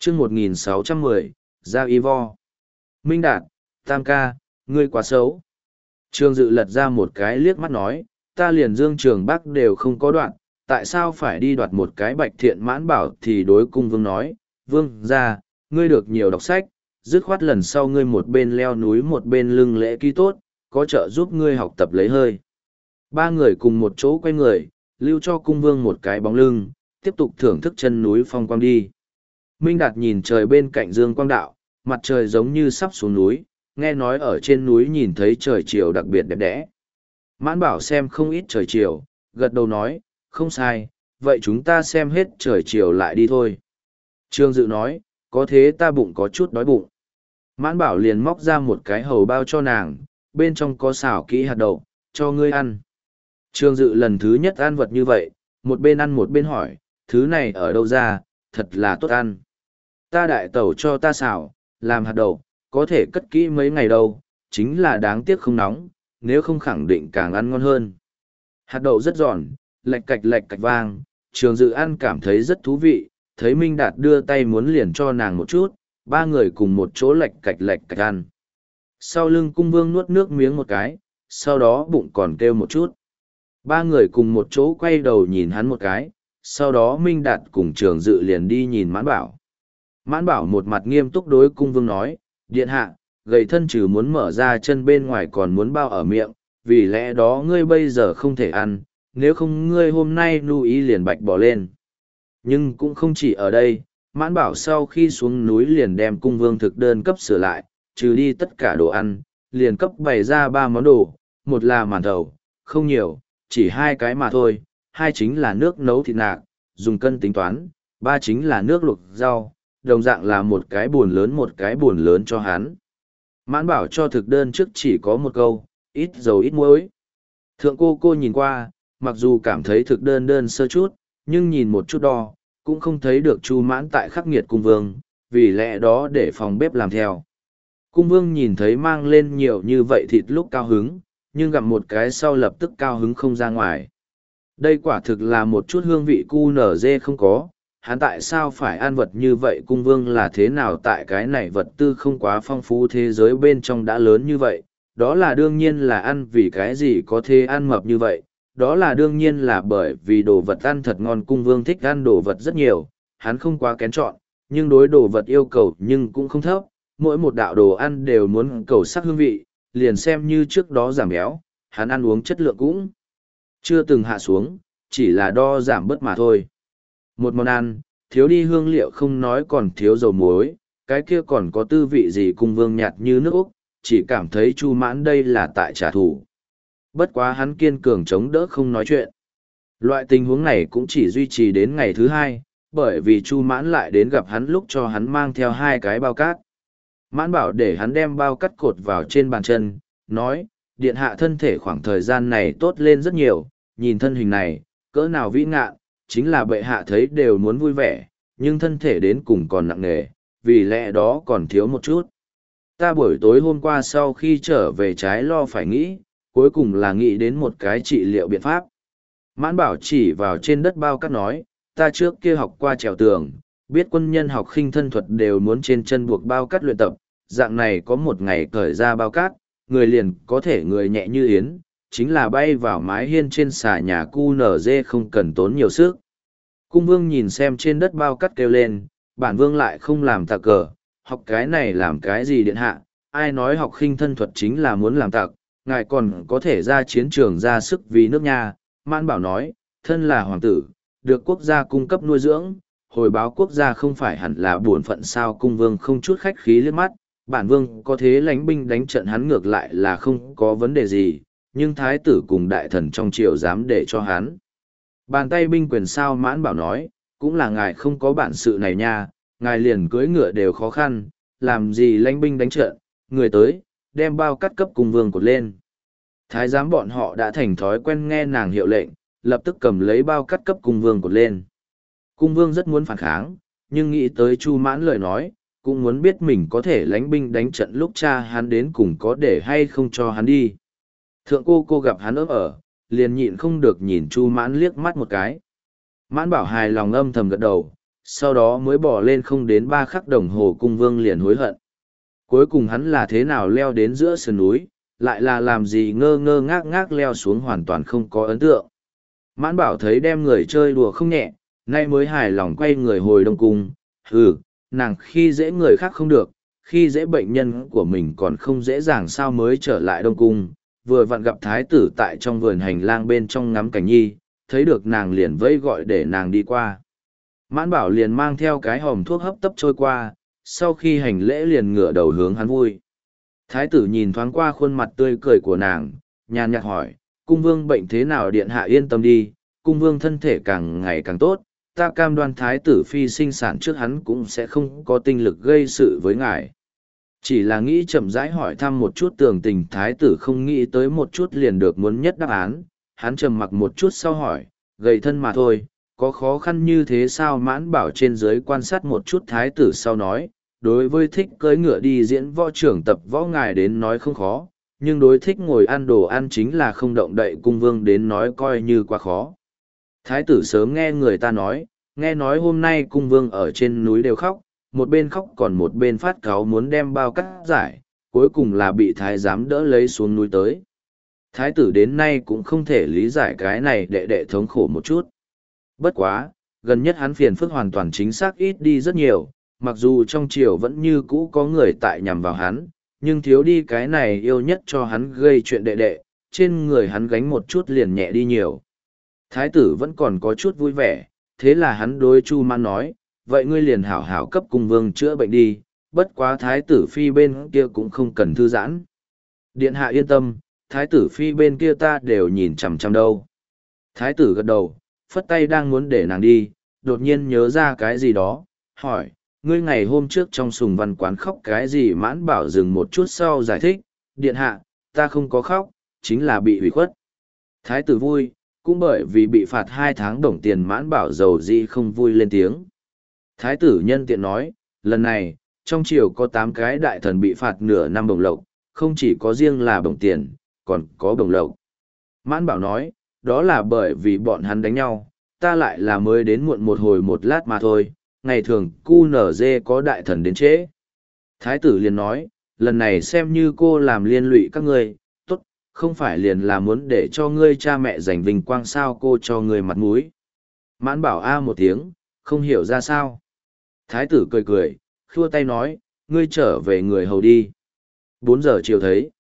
chương 1610, Gia Y Vo. Minh Đạt, Tam ca, ngươi quá xấu. Trường Dự lật ra một cái liếc mắt nói, ta liền Dương Trường Bắc đều không có đoạn, tại sao phải đi đoạt một cái Bạch Thiện Mãn Bảo? Thì đối cung vương nói, vương ra, ngươi được nhiều đọc sách, dứt khoát lần sau ngươi một bên leo núi một bên lưng lễ ký tốt, có trợ giúp ngươi học tập lấy hơi. Ba người cùng một chỗ quay người, lưu cho cung vương một cái bóng lưng, tiếp tục thưởng thức chân núi phong quang đi. Minh Đạt nhìn trời bên cạnh Dương Quang Đạo, mặt trời giống như sắp xuống núi, nghe nói ở trên núi nhìn thấy trời chiều đặc biệt đẹp đẽ. Mãn Bảo xem không ít trời chiều, gật đầu nói, không sai, vậy chúng ta xem hết trời chiều lại đi thôi. Trương Dự nói, có thế ta bụng có chút đói bụng. Mãn Bảo liền móc ra một cái hầu bao cho nàng, bên trong có xào kỹ hạt đậu, cho ngươi ăn. Trương Dự lần thứ nhất ăn vật như vậy, một bên ăn một bên hỏi, thứ này ở đâu ra, thật là tốt ăn. Ta đại tẩu cho ta xào, làm hạt đậu, có thể cất kỹ mấy ngày đâu, chính là đáng tiếc không nóng, nếu không khẳng định càng ăn ngon hơn. Hạt đậu rất giòn, lạch cạch vang, Trường Dự ăn cảm thấy rất thú vị, thấy Minh Đạt đưa tay muốn liền cho nàng một chút, ba người cùng một chỗ lạch cạch ăn. Sau lưng cung vương nuốt nước miếng một cái, sau đó bụng còn kêu một chút. Ba người cùng một chỗ quay đầu nhìn hắn một cái, sau đó Minh Đạt cùng Trường Dự liền đi nhìn Mãn Bảo. Mãn Bảo một mặt nghiêm túc đối cung vương nói, điện hạ, gầy thân trừ muốn mở ra chân bên ngoài còn muốn bao ở miệng, vì lẽ đó ngươi bây giờ không thể ăn, nếu không ngươi hôm nay nu ý liền bạch bỏ lên. Nhưng cũng không chỉ ở đây, Mãn Bảo sau khi xuống núi liền đem cung vương thực đơn cấp sửa lại, trừ đi tất cả đồ ăn, liền cấp bày ra 3 món đồ, một là màn thầu, không nhiều, chỉ 2 cái mà thôi, 2 chính là nước nấu thịt nạc, dùng cân tính toán, 3 chính là nước luộc rau, đồng dạng là một cái buồn lớn cho hắn. Mãn Bảo cho thực đơn trước chỉ có một câu, ít dầu ít muối. Thượng cô nhìn qua, mặc dù cảm thấy thực đơn sơ chút, nhưng nhìn một chút đo, cũng không thấy được Chu Mãn tại khắc nghiệt cung vương, vì lẽ đó để phòng bếp làm theo. Cung vương nhìn thấy mang lên nhiều như vậy thịt lúc cao hứng, nhưng gặm một cái sau lập tức cao hứng không ra ngoài. Đây quả thực là một chút hương vị cu nở dê không có, hắn tại sao phải ăn vật như vậy? Cung vương là thế nào tại cái này vật tư không quá phong phú thế giới bên trong đã lớn như vậy, đó là đương nhiên là ăn vì cái gì có thể ăn mập như vậy, đó là đương nhiên là bởi vì đồ vật ăn thật ngon. Cung vương thích ăn đồ vật rất nhiều, hắn không quá kén chọn, nhưng đối đồ vật yêu cầu nhưng cũng không thấp, mỗi một đạo đồ ăn đều muốn cầu sắc hương vị, liền xem như trước đó giảm béo, hắn ăn uống chất lượng cũng chưa từng hạ xuống, chỉ là đo giảm bớt mà thôi. Một món ăn, thiếu đi hương liệu không nói còn thiếu dầu muối, cái kia còn có tư vị gì? Cung vương nhạt như nước Úc, chỉ cảm thấy Chu Mãn đây là tại trả thù. Bất quá hắn kiên cường chống đỡ không nói chuyện. Loại tình huống này cũng chỉ duy trì đến ngày thứ 2, bởi vì Chu Mãn lại đến gặp hắn lúc cho hắn mang theo 2 cái bao cát. Mãn Bảo để hắn đem bao cát cột vào trên bàn chân, nói, điện hạ thân thể khoảng thời gian này tốt lên rất nhiều, nhìn thân hình này, cỡ nào vĩ ngạn, chính là bệ hạ thấy đều muốn vui vẻ, nhưng thân thể đến cùng còn nặng nề, vì lẽ đó còn thiếu một chút. Ta buổi tối hôm qua sau khi trở về trái lo phải nghĩ, cuối cùng là nghĩ đến một cái trị liệu biện pháp. Mãn Bảo chỉ vào trên đất bao cát nói, ta trước kia học qua trèo tường, biết quân nhân học khinh thân thuật đều muốn trên chân buộc bao cát luyện tập, dạng này có một ngày cởi ra bao cát, người liền có thể người nhẹ như yến, chính là bay vào mái hiên trên xà nhà cu nở dê không cần tốn nhiều sức. Cung vương nhìn xem trên đất bao cát kêu lên, bản vương lại không làm tặc cờ, học cái này làm cái gì điện hạ, ai nói học khinh thân thuật chính là muốn làm tặc, ngài còn có thể ra chiến trường ra sức vì nước nhà. Mãn Bảo nói, thân là hoàng tử, được quốc gia cung cấp nuôi dưỡng, hồi báo quốc gia không phải hẳn là bổn phận sao? Cung vương không chút khách khí liếc mắt, bản vương có thế lãnh binh đánh trận hắn ngược lại là không có vấn đề gì, nhưng thái tử cùng đại thần trong triều dám để cho hắn bàn tay binh quyền sao? Mãn Bảo nói, cũng là ngài không có bản sự này nha, ngài liền cưỡi ngựa đều khó khăn, làm gì lãnh binh đánh trận? Người tới, đem bao cát cấp cung vương cột lên. Thái giám bọn họ đã thành thói quen nghe nàng hiệu lệnh, lập tức cầm lấy bao cát cấp cung vương cột lên. Cung vương rất muốn phản kháng, nhưng nghĩ tới Chu Mãn lời nói, cũng muốn biết mình có thể lãnh binh đánh trận lúc cha hắn đến cùng có để hay không cho hắn đi. Thượng cô gặp hắn ấp ở, liền nhịn không được nhìn Chu Mãn liếc mắt một cái. Mãn Bảo hài lòng âm thầm gật đầu, sau đó mới bỏ lên không đến 3 khắc đồng hồ cung vương liền hối hận. Cuối cùng hắn là thế nào leo đến giữa sườn núi, lại là làm gì ngơ ngơ ngác ngác leo xuống hoàn toàn không có ấn tượng. Mãn Bảo thấy đem người chơi đùa không nhẹ, nay mới hài lòng quay người hồi Đông Cung. Nàng khi dễ người khác không được, khi dễ bệnh nhân của mình còn không dễ dàng sao mới trở lại Đông Cung. Vừa vặn gặp thái tử tại trong vườn hành lang bên trong ngắm cảnh nhi, thấy được nàng liền vẫy gọi để nàng đi qua. Mãn Bảo liền mang theo cái hòm thuốc hấp tấp trôi qua, sau khi hành lễ liền ngửa đầu hướng hắn vui. Thái tử nhìn thoáng qua khuôn mặt tươi cười của nàng, nhàn nhạt hỏi, cung vương bệnh thế nào điện hạ yên tâm đi, cung vương thân thể càng ngày càng tốt, ta cam đoan thái tử phi sinh sản trước hắn cũng sẽ không có tinh lực gây sự với ngài. Chỉ là nghĩ chậm rãi hỏi thăm một chút tường tình thái tử không nghĩ tới một chút liền được muốn nhất đáp án, hắn trầm mặc một chút sau hỏi, gầy thân mà thôi, có khó khăn như thế sao? Mãn Bảo trên dưới quan sát một chút thái tử sau nói, đối với thích cưỡi ngựa đi diễn võ trưởng tập võ ngài đến nói không khó, nhưng đối thích ngồi ăn đồ ăn chính là không động đậy cung vương đến nói coi như quá khó. Thái tử sớm nghe người ta nói, nghe nói hôm nay cung vương ở trên núi đều khóc, một bên khóc còn một bên phát cáu muốn đem bao cắt giải, cuối cùng là bị thái giám đỡ lấy xuống núi tới. Thái tử đến nay cũng không thể lý giải cái này đệ đệ thống khổ một chút. Bất quá, gần nhất hắn phiền phức hoàn toàn chính xác ít đi rất nhiều, mặc dù trong triều vẫn như cũ có người tại nhằm vào hắn, nhưng thiếu đi cái này yêu nhất cho hắn gây chuyện đệ đệ, trên người hắn gánh một chút liền nhẹ đi nhiều. Thái tử vẫn còn có chút vui vẻ, thế là hắn đối Chu Mãn nói, vậy ngươi liền hảo hảo cấp cung vương chữa bệnh đi, bất quá thái tử phi bên kia cũng không cần thư giãn. Điện hạ yên tâm, thái tử phi bên kia ta đều nhìn chằm chằm đâu. Thái tử gật đầu, phất tay đang muốn để nàng đi, đột nhiên nhớ ra cái gì đó, hỏi, ngươi ngày hôm trước trong sùng văn quán khóc cái gì? Mãn Bảo dừng một chút sau giải thích, điện hạ, ta không có khóc, chính là bị hủy khuất. Thái tử vui, cũng bởi vì bị phạt 2 tháng đồng tiền Mãn Bảo giàu gì không vui lên tiếng. Thái tử nhân tiện nói, lần này, trong triều có 8 cái đại thần bị phạt nửa năm bổng lộc, không chỉ có riêng là bổng tiền, còn có bổng lộc. Mãn Bảo nói, đó là bởi vì bọn hắn đánh nhau, ta lại là mới đến muộn một hồi một lát mà thôi, ngày thường QNZ có đại thần đến trễ. Thái tử liền nói, lần này xem như cô làm liên lụy các ngươi, tốt, không phải liền là muốn để cho ngươi cha mẹ giành vinh quang sao cô cho ngươi mặt mũi. Mãn Bảo a một tiếng, không hiểu ra sao. Thái tử cười cười, khua tay nói, ngươi trở về người hầu đi. 4 giờ chiều thấy.